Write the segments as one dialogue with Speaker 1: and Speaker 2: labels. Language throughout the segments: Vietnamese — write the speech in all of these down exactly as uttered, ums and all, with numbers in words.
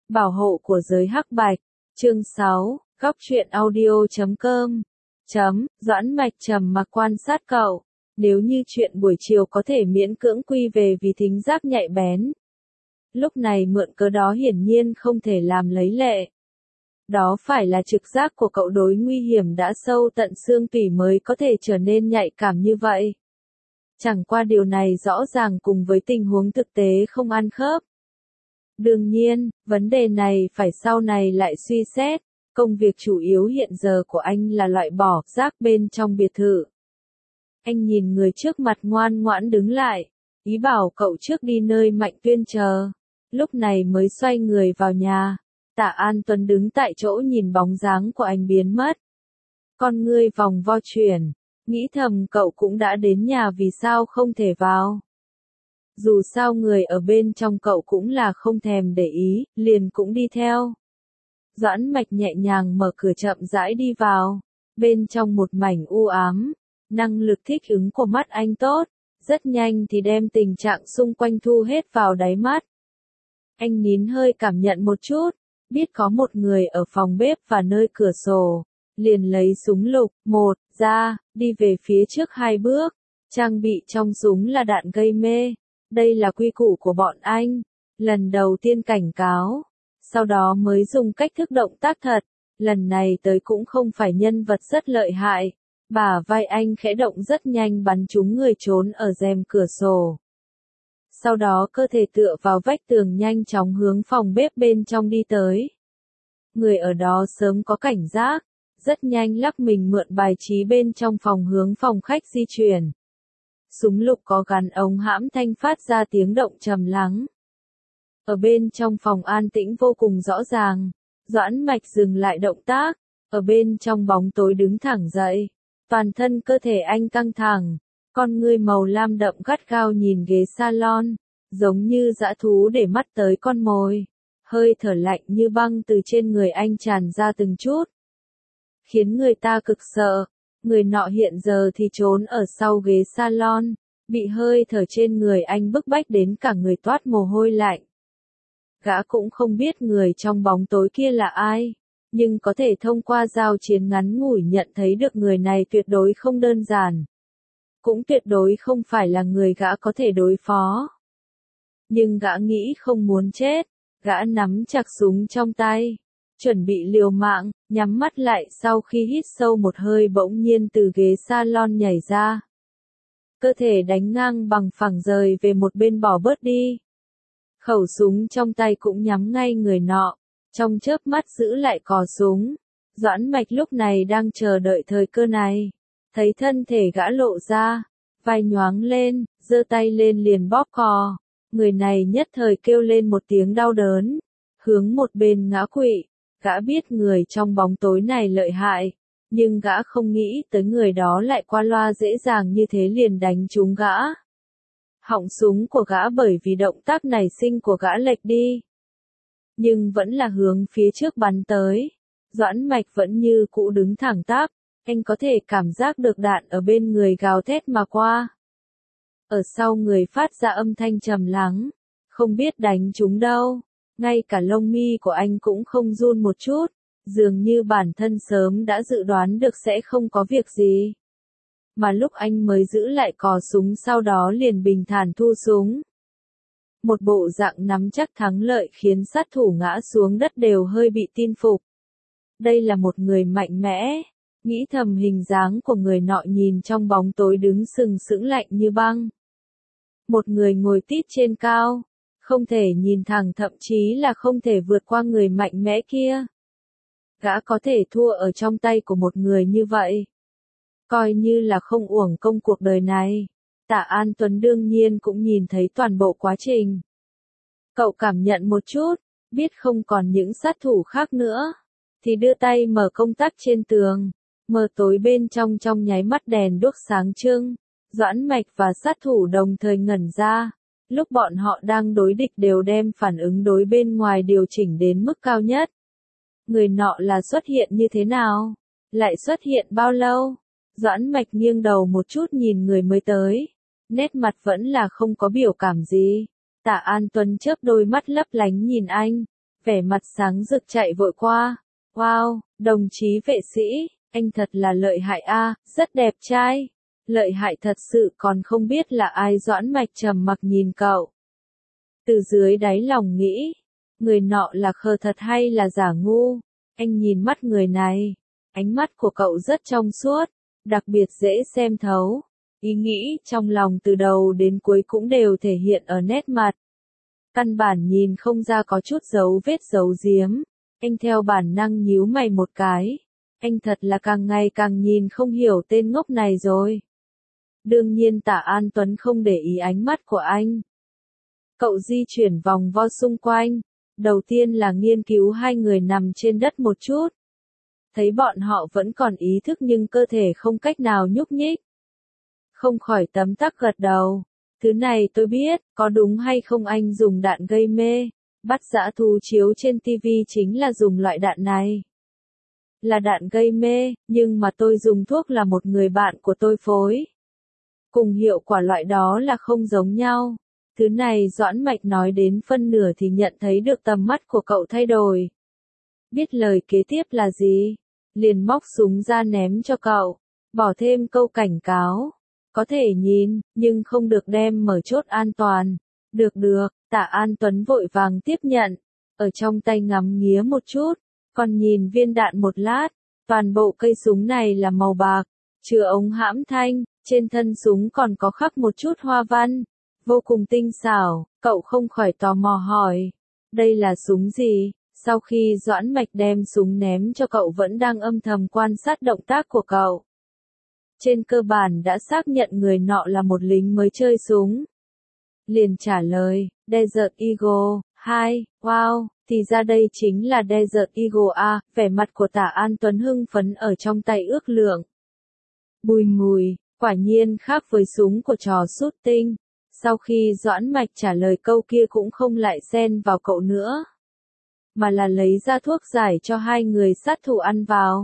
Speaker 1: Bảo hộ của giới hắc bạch. Chương sáu, góc truyện audio chấm com. Chấm, Doãn Mạch trầm mặc quan sát cậu. Nếu như chuyện buổi chiều có thể miễn cưỡng quy về vì thính giác nhạy bén. Lúc này mượn cớ đó hiển nhiên không thể làm lấy lệ. Đó phải là trực giác của cậu đối nguy hiểm đã sâu tận xương tủy mới có thể trở nên nhạy cảm như vậy. Chẳng qua điều này rõ ràng cùng với tình huống thực tế không ăn khớp. Đương nhiên, vấn đề này phải sau này lại suy xét. Công việc chủ yếu hiện giờ của anh là loại bỏ rác bên trong biệt thự. Anh nhìn người trước mặt ngoan ngoãn đứng lại, ý bảo cậu trước đi nơi Mạnh Tuyên chờ. Lúc này mới xoay người vào nhà. Tạ An Tuấn đứng tại chỗ nhìn bóng dáng của anh biến mất. Con ngươi vòng vo chuyển, nghĩ thầm cậu cũng đã đến nhà vì sao không thể vào. Dù sao người ở bên trong cậu cũng là không thèm để ý, liền cũng đi theo. Doãn Mạch nhẹ nhàng mở cửa chậm rãi đi vào. Bên trong một mảnh u ám, năng lực thích ứng của mắt anh tốt, rất nhanh thì đem tình trạng xung quanh thu hết vào đáy mắt. Anh nín hơi cảm nhận một chút, biết có một người ở phòng bếp và nơi cửa sổ, liền lấy súng lục, một, ra, đi về phía trước hai bước, trang bị trong súng là đạn gây mê. Đây là quy củ của bọn anh, lần đầu tiên cảnh cáo, sau đó mới dùng cách thức động tác thật, lần này tới cũng không phải nhân vật rất lợi hại, bả vai anh khẽ động rất nhanh bắn trúng người trốn ở rèm cửa sổ. Sau đó cơ thể tựa vào vách tường nhanh chóng hướng phòng bếp bên trong đi tới. Người ở đó sớm có cảnh giác, rất nhanh lắc mình mượn bài trí bên trong phòng hướng phòng khách di chuyển. Súng lục có gắn ống hãm thanh phát ra tiếng động trầm lắng. Ở bên trong phòng an tĩnh vô cùng rõ ràng, Doãn Mạch dừng lại động tác, ở bên trong bóng tối đứng thẳng dậy, toàn thân cơ thể anh căng thẳng, con ngươi màu lam đậm gắt gao nhìn ghế salon, giống như dã thú để mắt tới con mồi, hơi thở lạnh như băng từ trên người anh tràn ra từng chút, khiến người ta cực sợ. Người nọ hiện giờ thì trốn ở sau ghế salon, bị hơi thở trên người anh bức bách đến cả người toát mồ hôi lạnh. Gã cũng không biết người trong bóng tối kia là ai, nhưng có thể thông qua giao chiến ngắn ngủi nhận thấy được người này tuyệt đối không đơn giản. Cũng tuyệt đối không phải là người gã có thể đối phó. Nhưng gã nghĩ không muốn chết, gã nắm chặt súng trong tay, chuẩn bị liều mạng, nhắm mắt lại sau khi hít sâu một hơi bỗng nhiên từ ghế salon nhảy ra. Cơ thể đánh ngang bằng phẳng rời về một bên bỏ bớt đi. Khẩu súng trong tay cũng nhắm ngay người nọ, trong chớp mắt giữ lại cò súng. Doãn Mạch lúc này đang chờ đợi thời cơ này. Thấy thân thể gã lộ ra, vai nhoáng lên, giơ tay lên liền bóp cò. Người này nhất thời kêu lên một tiếng đau đớn, hướng một bên ngã quỵ. Gã biết người trong bóng tối này lợi hại, nhưng gã không nghĩ tới người đó lại qua loa dễ dàng như thế liền đánh trúng gã. Họng súng của gã bởi vì động tác nảy sinh của gã lệch đi, nhưng vẫn là hướng phía trước bắn tới. Doãn Mạch vẫn như cũ đứng thẳng tắp, anh có thể cảm giác được đạn ở bên người gào thét mà qua. Ở sau người phát ra âm thanh trầm lắng, không biết đánh trúng đâu. Ngay cả lông mi của anh cũng không run một chút, dường như bản thân sớm đã dự đoán được sẽ không có việc gì. Mà lúc anh mới giữ lại cò súng sau đó liền bình thản thu súng. Một bộ dạng nắm chắc thắng lợi khiến sát thủ ngã xuống đất đều hơi bị tin phục. Đây là một người mạnh mẽ, nghĩ thầm hình dáng của người nọ nhìn trong bóng tối đứng sừng sững lạnh như băng. Một người ngồi tít trên cao. Không thể nhìn thẳng thậm chí là không thể vượt qua người mạnh mẽ kia. Gã có thể thua ở trong tay của một người như vậy. Coi như là không uổng công cuộc đời này. Tạ An Tuấn đương nhiên cũng nhìn thấy toàn bộ quá trình. Cậu cảm nhận một chút, biết không còn những sát thủ khác nữa. Thì đưa tay mở công tắc trên tường. Mờ tối bên trong trong nháy mắt đèn đuốc sáng trưng. Doãn Mạch và sát thủ đồng thời ngẩn ra. Lúc bọn họ đang đối địch đều đem phản ứng đối bên ngoài điều chỉnh đến mức cao nhất. Người nọ là xuất hiện như thế nào? Lại xuất hiện bao lâu? Doãn Mạch nghiêng đầu một chút nhìn người mới tới. Nét mặt vẫn là không có biểu cảm gì. Tạ An Tuấn chớp đôi mắt lấp lánh nhìn anh. vẻ mặt sáng rực chạy vội qua. Wow, đồng chí vệ sĩ, anh thật là lợi hại a, rất đẹp trai. Lợi hại thật sự, còn không biết là ai. Doãn Mạch trầm mặc nhìn cậu. Từ dưới đáy lòng nghĩ, người nọ là khờ thật hay là giả ngu? Anh nhìn mắt người này, ánh mắt của cậu rất trong suốt, đặc biệt dễ xem thấu. Ý nghĩ trong lòng từ đầu đến cuối cũng đều thể hiện ở nét mặt. Căn bản nhìn không ra có chút dấu vết giấu giếm. Anh theo bản năng nhíu mày một cái. Anh thật là càng ngày càng nhìn không hiểu tên ngốc này rồi. Đương nhiên Tả An Tuấn không để ý ánh mắt của anh. Cậu di chuyển vòng vo xung quanh. Đầu tiên là nghiên cứu hai người nằm trên đất một chút. Thấy bọn họ vẫn còn ý thức nhưng cơ thể không cách nào nhúc nhích. Không khỏi tấm tắc gật đầu. Thứ này tôi biết, có đúng hay không anh dùng đạn gây mê. Bắt dã thú chiếu trên ti vi chính là dùng loại đạn này. Là đạn gây mê, nhưng mà tôi dùng thuốc là một người bạn của tôi phối. Cùng hiệu quả loại đó là không giống nhau. Thứ này Doãn Mạch nói đến phân nửa thì nhận thấy được tầm mắt của cậu thay đổi. Biết lời kế tiếp là gì? Liền móc súng ra ném cho cậu. Bỏ thêm câu cảnh cáo. Có thể nhìn, nhưng không được đem mở chốt an toàn. Được được, Tả An Tuấn vội vàng tiếp nhận. Ở trong tay ngắm nghía một chút. Còn nhìn viên đạn một lát. Toàn bộ cây súng này là màu bạc. Chứa ống hãm thanh. Trên thân súng còn có khắc một chút hoa văn. Vô cùng tinh xảo, cậu không khỏi tò mò hỏi. Đây là súng gì? Sau khi Doãn Mạch đem súng ném cho cậu vẫn đang âm thầm quan sát động tác của cậu. Trên cơ bản đã xác nhận người nọ là một lính mới chơi súng. Liền trả lời, Desert Eagle, hai, wow, thì ra đây chính là Desert Eagle a, vẻ mặt của Tả An Tuấn hưng phấn ở trong tay ước lượng. Bùi ngùi, quả nhiên khác với súng của trò shooting. Sau khi Doãn Mạch trả lời câu kia cũng không lại xen vào cậu nữa. Mà là lấy ra thuốc giải cho hai người sát thủ ăn vào.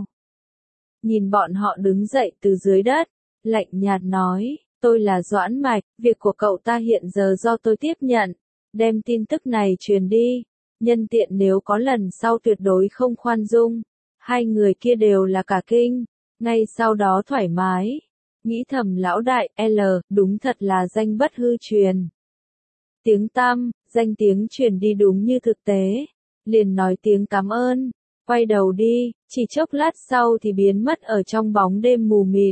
Speaker 1: Nhìn bọn họ đứng dậy từ dưới đất, lạnh nhạt nói, tôi là Doãn Mạch, việc của cậu ta hiện giờ do tôi tiếp nhận, đem tin tức này truyền đi, nhân tiện nếu có lần sau tuyệt đối không khoan dung. Hai người kia đều là cả kinh, ngay sau đó thoải mái. Nghĩ thầm lão đại, L, đúng thật là danh bất hư truyền. Tiếng tăm, danh tiếng truyền đi đúng như thực tế. Liền nói tiếng cảm ơn, quay đầu đi, chỉ chốc lát sau thì biến mất ở trong bóng đêm mù mịt.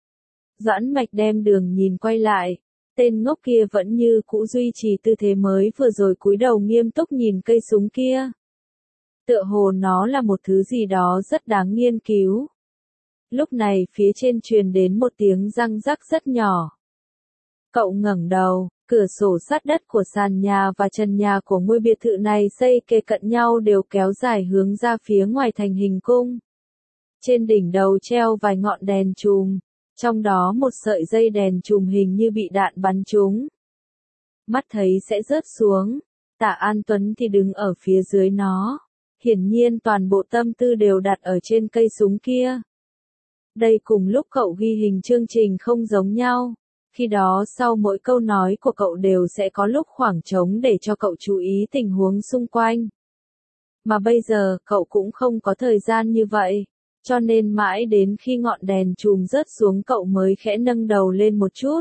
Speaker 1: Doãn Mạch đem đường nhìn quay lại, tên ngốc kia vẫn như cũ duy trì tư thế mới vừa rồi cúi đầu nghiêm túc nhìn cây súng kia. Tựa hồ nó là một thứ gì đó rất đáng nghiên cứu. Lúc này phía trên truyền đến một tiếng răng rắc rất nhỏ. Cậu ngẩng đầu, cửa sổ sát đất của sàn nhà và trần nhà của ngôi biệt thự này xây kề cận nhau đều kéo dài hướng ra phía ngoài thành hình cung. Trên đỉnh đầu treo vài ngọn đèn chùm, trong đó một sợi dây đèn chùm hình như bị đạn bắn trúng. Mắt thấy sẽ rớt xuống, Tả An Tuấn thì đứng ở phía dưới nó. Hiển nhiên toàn bộ tâm tư đều đặt ở trên cây súng kia. Đây cùng lúc cậu ghi hình chương trình không giống nhau. Khi đó sau mỗi câu nói của cậu đều sẽ có lúc khoảng trống để cho cậu chú ý tình huống xung quanh. Mà bây giờ cậu cũng không có thời gian như vậy. Cho nên mãi đến khi ngọn đèn chùm rớt xuống cậu mới khẽ nâng đầu lên một chút.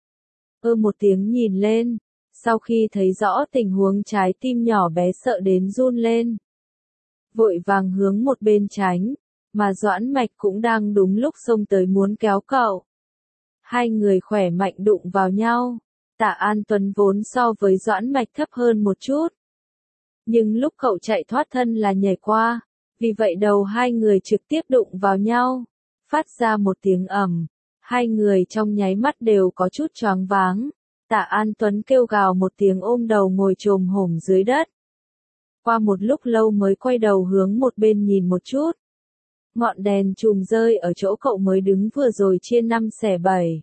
Speaker 1: Ơ một tiếng nhìn lên. Sau khi thấy rõ tình huống trái tim nhỏ bé sợ đến run lên. Vội vàng hướng một bên tránh. Mà Doãn Mạch cũng đang đúng lúc xông tới muốn kéo cậu. Hai người khỏe mạnh đụng vào nhau. Tả An Tuấn vốn so với Doãn Mạch thấp hơn một chút. Nhưng lúc cậu chạy thoát thân là nhảy qua. Vì vậy đầu hai người trực tiếp đụng vào nhau. Phát ra một tiếng ầm. Hai người trong nháy mắt đều có chút choáng váng. Tả An Tuấn kêu gào một tiếng ôm đầu ngồi chồm hổm dưới đất. Qua một lúc lâu mới quay đầu hướng một bên nhìn một chút. Ngọn đèn chùm rơi ở chỗ cậu mới đứng vừa rồi chia năm xẻ bảy.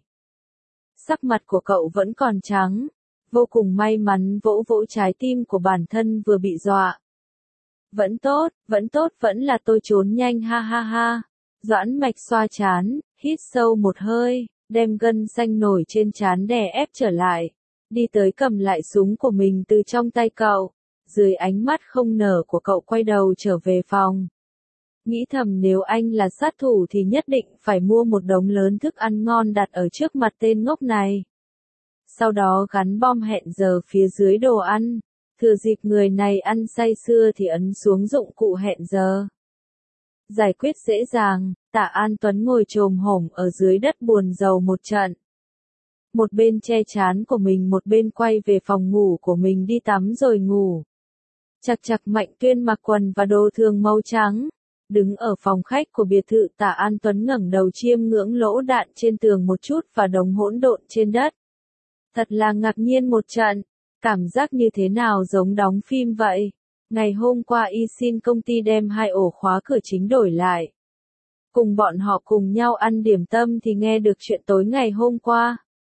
Speaker 1: Sắc mặt của cậu vẫn còn trắng, vô cùng may mắn vỗ vỗ trái tim của bản thân vừa bị dọa. Vẫn tốt, vẫn tốt, vẫn là tôi trốn nhanh ha ha ha. Doãn Mạch xoa trán, hít sâu một hơi, đem gân xanh nổi trên trán đè ép trở lại. Đi tới cầm lại súng của mình từ trong tay cậu. dưới ánh mắt không nở của cậu quay đầu trở về phòng. Nghĩ thầm nếu anh là sát thủ thì nhất định phải mua một đống lớn thức ăn ngon đặt ở trước mặt tên ngốc này. Sau đó gắn bom hẹn giờ phía dưới đồ ăn, thừa dịp người này ăn say sưa thì ấn xuống dụng cụ hẹn giờ. Giải quyết dễ dàng, Tạ An Tuấn ngồi chồm hổm ở dưới đất buồn rầu một trận. Một bên che trán của mình một bên quay về phòng ngủ của mình đi tắm rồi ngủ. Chạc chạc Mạnh Tuyên mặc quần và đồ thường màu trắng. Đứng ở phòng khách của biệt thự Tạ An Tuấn ngẩng đầu chiêm ngưỡng lỗ đạn trên tường một chút và đống hỗn độn trên đất. Thật là ngạc nhiên một trận, cảm giác như thế nào giống đóng phim vậy. Ngày hôm qua y xin công ty đem hai ổ khóa cửa chính đổi lại. Cùng bọn họ cùng nhau ăn điểm tâm thì nghe được chuyện tối ngày hôm qua.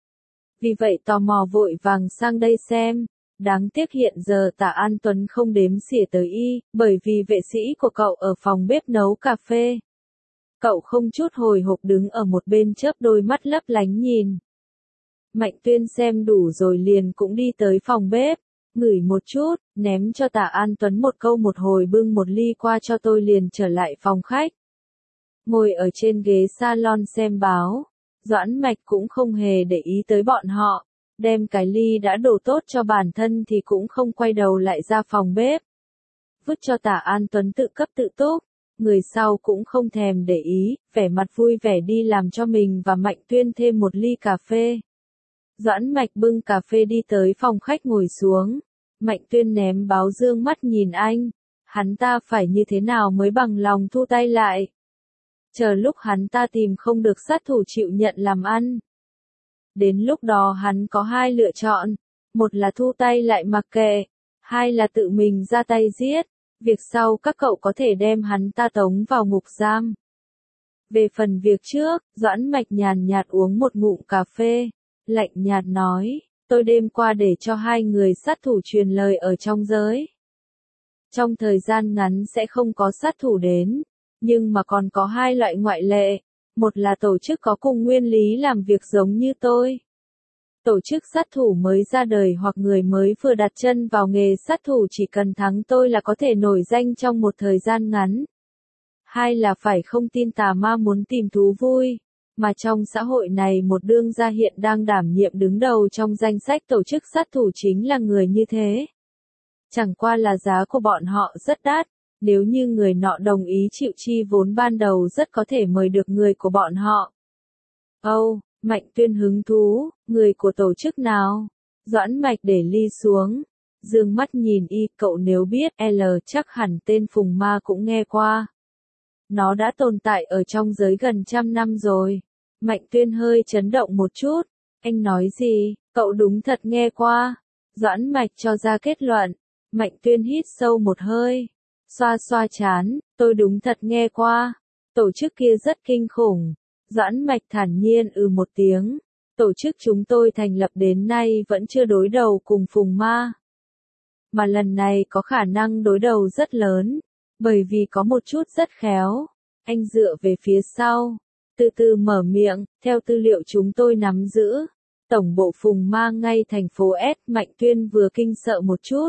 Speaker 1: Vì vậy tò mò vội vàng sang đây xem. Đáng tiếc hiện giờ Tạ An Tuấn không đếm xỉa tới y, bởi vì vệ sĩ của cậu ở phòng bếp nấu cà phê. Cậu không chút hồi hộp đứng ở một bên chớp đôi mắt lấp lánh nhìn. Mạnh Tuyên xem đủ rồi liền cũng đi tới phòng bếp, ngửi một chút, ném cho Tạ An Tuấn một câu một hồi bưng một ly qua cho tôi liền trở lại phòng khách. Ngồi ở trên ghế salon xem báo, Doãn Mạch cũng không hề để ý tới bọn họ. Đem cái ly đã đổ tốt cho bản thân thì cũng không quay đầu lại ra phòng bếp. Vứt cho Tạ An Tuấn tự cấp tự túc, người sau cũng không thèm để ý, vẻ mặt vui vẻ đi làm cho mình và Mạnh Tuyên thêm một ly cà phê. Doãn Mạch bưng cà phê đi tới phòng khách ngồi xuống. Mạnh Tuyên ném báo dương mắt nhìn anh. Hắn ta phải như thế nào mới bằng lòng thu tay lại? Chờ lúc hắn ta tìm không được sát thủ chịu nhận làm ăn. Đến lúc đó hắn có hai lựa chọn, một là thu tay lại mặc kệ, hai là tự mình ra tay giết, việc sau các cậu có thể đem hắn ta tống vào ngục giam. Về phần việc trước, Doãn Mạch nhàn nhạt uống một ngụm cà phê, lạnh nhạt nói, tôi đêm qua để cho hai người sát thủ truyền lời ở trong giới. Trong thời gian ngắn sẽ không có sát thủ đến, nhưng mà còn có hai loại ngoại lệ. Một là tổ chức có cùng nguyên lý làm việc giống như tôi. Tổ chức sát thủ mới ra đời hoặc người mới vừa đặt chân vào nghề sát thủ chỉ cần thắng tôi là có thể nổi danh trong một thời gian ngắn. Hai là phải không tin tà ma muốn tìm thú vui. Mà trong xã hội này một đương gia hiện đang đảm nhiệm đứng đầu trong danh sách tổ chức sát thủ chính là người như thế. Chẳng qua là giá của bọn họ rất đắt. Nếu như người nọ đồng ý chịu chi vốn ban đầu rất có thể mời được người của bọn họ. Âu, oh, Mạnh Tuyên hứng thú, người của tổ chức nào? Doãn Mạch để ly xuống, dương mắt nhìn y, cậu nếu biết L chắc hẳn tên Phùng Ma cũng nghe qua. Nó đã tồn tại ở trong giới gần trăm năm rồi. Mạnh Tuyên hơi chấn động một chút, anh nói gì, cậu đúng thật nghe qua. Doãn Mạch cho ra kết luận, Mạnh Tuyên hít sâu một hơi. Xoa xoa chán, tôi đúng thật nghe qua. Tổ chức kia rất kinh khủng. Doãn Mạch thản nhiên ừ một tiếng. Tổ chức chúng tôi thành lập đến nay vẫn chưa đối đầu cùng Phùng Ma. Mà lần này có khả năng đối đầu rất lớn. Bởi vì có một chút rất khéo. Anh dựa về phía sau. Từ từ mở miệng, theo tư liệu chúng tôi nắm giữ. Tổng bộ Phùng Ma ngay thành phố S. Mạnh Tuyên vừa kinh sợ một chút.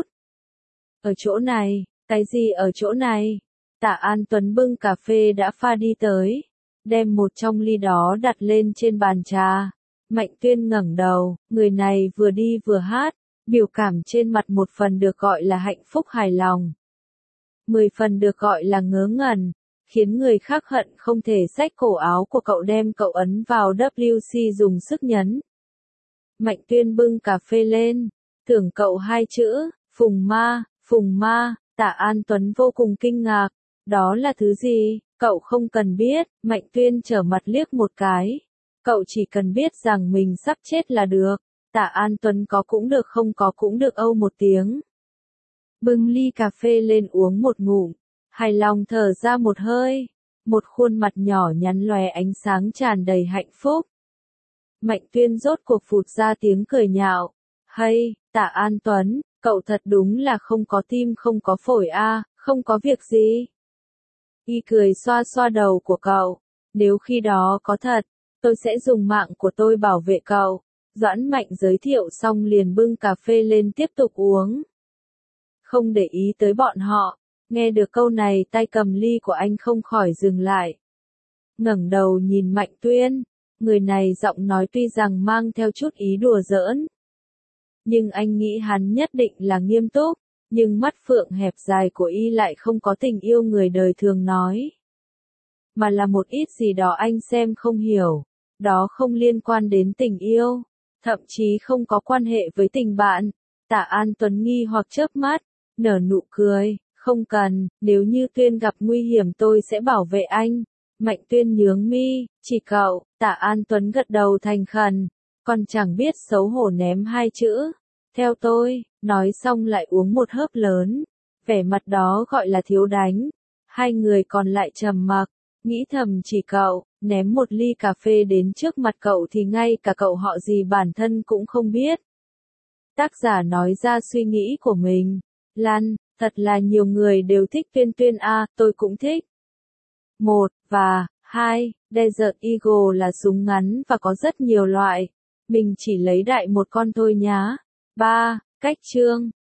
Speaker 1: Ở chỗ này. Cái gì ở chỗ này? Tạ An Tuấn bưng cà phê đã pha đi tới, đem một trong ly đó đặt lên trên bàn trà. Mạnh Tuyên ngẩng đầu, người này vừa đi vừa hát, biểu cảm trên mặt một phần được gọi là hạnh phúc hài lòng. Mười phần được gọi là ngớ ngẩn, khiến người khác hận không thể xách cổ áo của cậu đem cậu ấn vào W C dùng sức nhấn. Mạnh Tuyên bưng cà phê lên, thưởng cậu hai chữ, Phùng Ma, Phùng Ma. Tạ An Tuấn vô cùng kinh ngạc, đó là thứ gì, cậu không cần biết, Mạnh Tuyên trở mặt liếc một cái, cậu chỉ cần biết rằng mình sắp chết là được, Tạ An Tuấn có cũng được không có cũng được âu một tiếng. Bưng ly cà phê lên uống một ngụm, hài lòng thở ra một hơi, một khuôn mặt nhỏ nhắn lóe ánh sáng tràn đầy hạnh phúc. Mạnh Tuyên rốt cuộc phụt ra tiếng cười nhạo, hay, Tạ An Tuấn. Cậu thật đúng là không có tim không có phổi a, à, không có việc gì. Y cười xoa xoa đầu của cậu, nếu khi đó có thật, tôi sẽ dùng mạng của tôi bảo vệ cậu. Doãn Mạnh giới thiệu xong liền bưng cà phê lên tiếp tục uống. không để ý tới bọn họ. Nghe được câu này tay cầm ly của anh không khỏi dừng lại. Ngẩng đầu nhìn Mạnh Tuyên, người này giọng nói tuy rằng mang theo chút ý đùa giỡn. Nhưng anh nghĩ hắn nhất định là nghiêm túc, nhưng mắt phượng hẹp dài của y lại không có tình yêu người đời thường nói. Mà là một ít gì đó anh xem không hiểu, đó không liên quan đến tình yêu, thậm chí không có quan hệ với tình bạn. Tạ An Tuấn nghi hoặc chớp mắt, nở nụ cười, không cần, nếu như Tuyên gặp nguy hiểm tôi sẽ bảo vệ anh. Mạnh Tuyên nhướng mi, chỉ cậu, Tạ An Tuấn gật đầu thành khẩn, còn chẳng biết xấu hổ ném hai chữ. Theo tôi, nói xong lại uống một hớp lớn, vẻ mặt đó gọi là thiếu đánh. Hai người còn lại trầm mặc, nghĩ thầm chỉ cậu, ném một ly cà phê đến trước mặt cậu thì ngay cả cậu họ gì bản thân cũng không biết. Tác giả nói ra suy nghĩ của mình, Lan, thật là nhiều người đều thích Tuyên Tuyên a, tôi cũng thích. Một, và, hai, Desert Eagle là súng ngắn và có rất nhiều loại. Mình chỉ lấy đại một con thôi nhá. Ba, cách chương.